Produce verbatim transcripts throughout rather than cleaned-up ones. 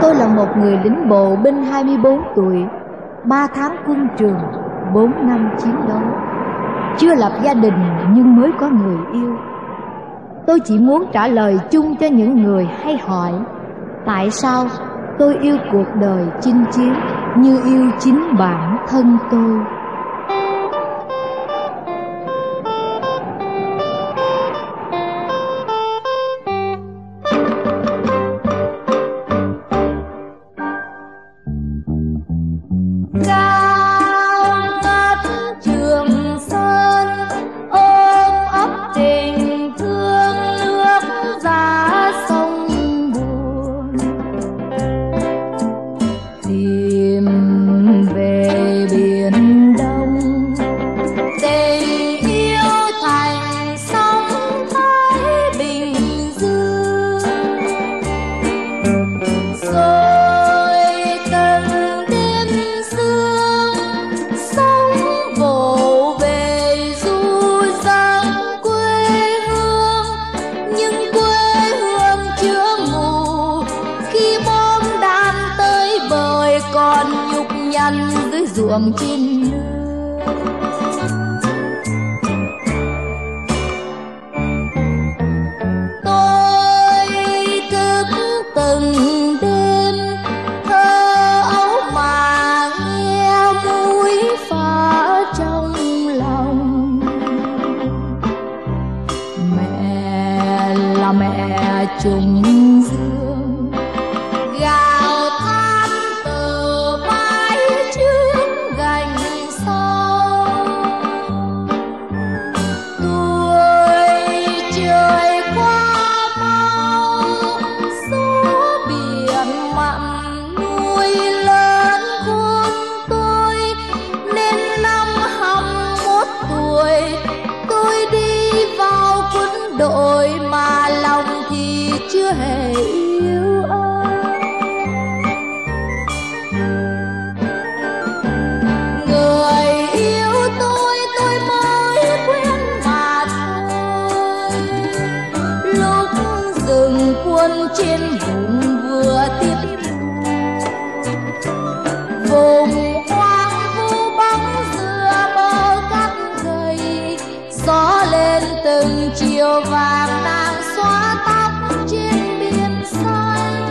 Tôi là một người lính bộ binh hai mươi bốn tuổi, ba tháng quân trường, bốn năm chiến đấu, chưa lập gia đình nhưng mới có người yêu. Tôi chỉ muốn trả lời chung cho những người hay hỏi tại sao tôi yêu cuộc đời chinh chiến như yêu chính bản thân tôi. Ruộng trên nương, tôi thức từng đêm thơ ấu mà nghe mũi phá trong lòng. Mẹ là mẹ trùng dương, gào than từ mái trước gành sau. Tuổi trời qua mau, gió biển mặn nuôi lớn khôn tôi, nên năm hai mươi mốt tuổi tôi đi vào quân đội mà lòng thì chưa hề yêu ai. Người yêu tôi tôi mới quen mà thôi, lúc dừng quân trên vùng vừa tiếp vùng hoang vu bóng dừa bờ cát gầy, gió lên từng chiều vàng nàng xóa tóc trên biển xanh.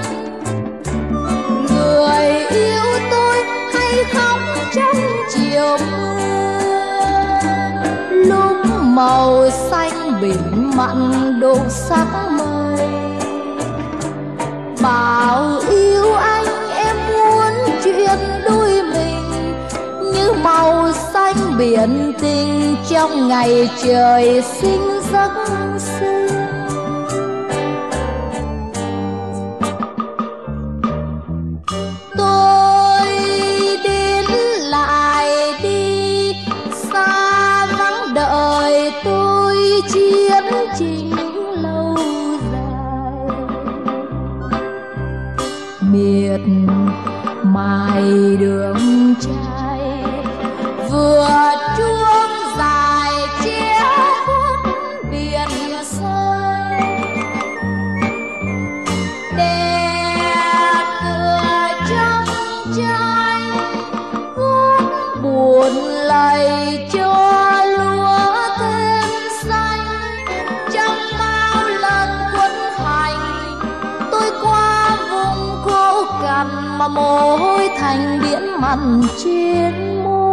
Người yêu tôi hay khóc trong chiều mưa, lúc màu xanh biển mặn đổ sắc mây. Bảo yêu anh em muốn chuyện đôi mình, như màu xanh biển tình trong ngày trời sinh giấc sinh. Tôi đến lại đi xa vắng đợi tôi chiến trình lâu dài, miệt mài đường trai vừa chuông dài che khuất biển xanh. Đè cửa trong tranh gót buồn lầy cho lúa thêm xanh. Trong bao lần quân hành tôi qua vùng khô cằn mà mồ hôi thành biển mặn trên môi.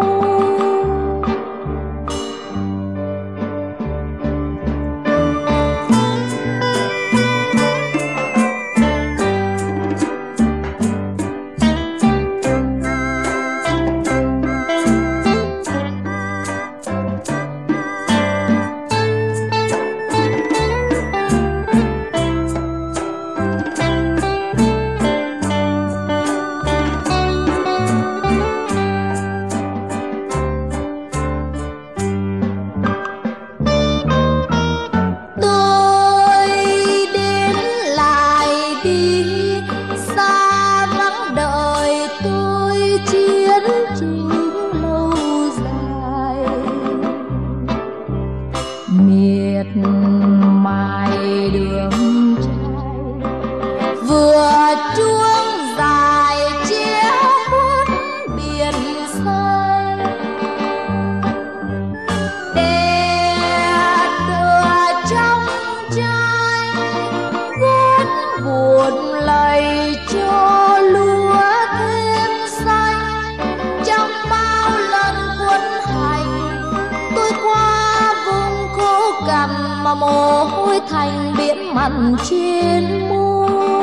gót buồn lạy cho lúa thêm xanh. Trong bao lần quân hành tôi qua vùng khô cằn mà mồ hôi thành biển mặn trên môi.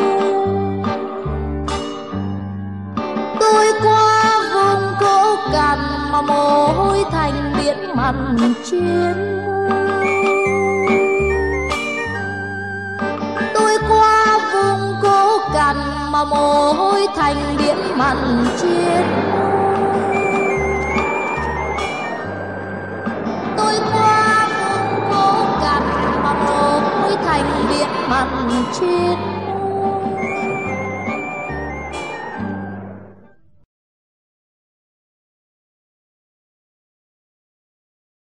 Tôi qua vùng khô cằn mà mồ hôi thành biển mặn trên môi. Tôi qua vùng khô cằn mà mồ hôi thành biển mặn trên môi. Tôi qua vùng khô cằn mà mồ hôi thành biển mặn trên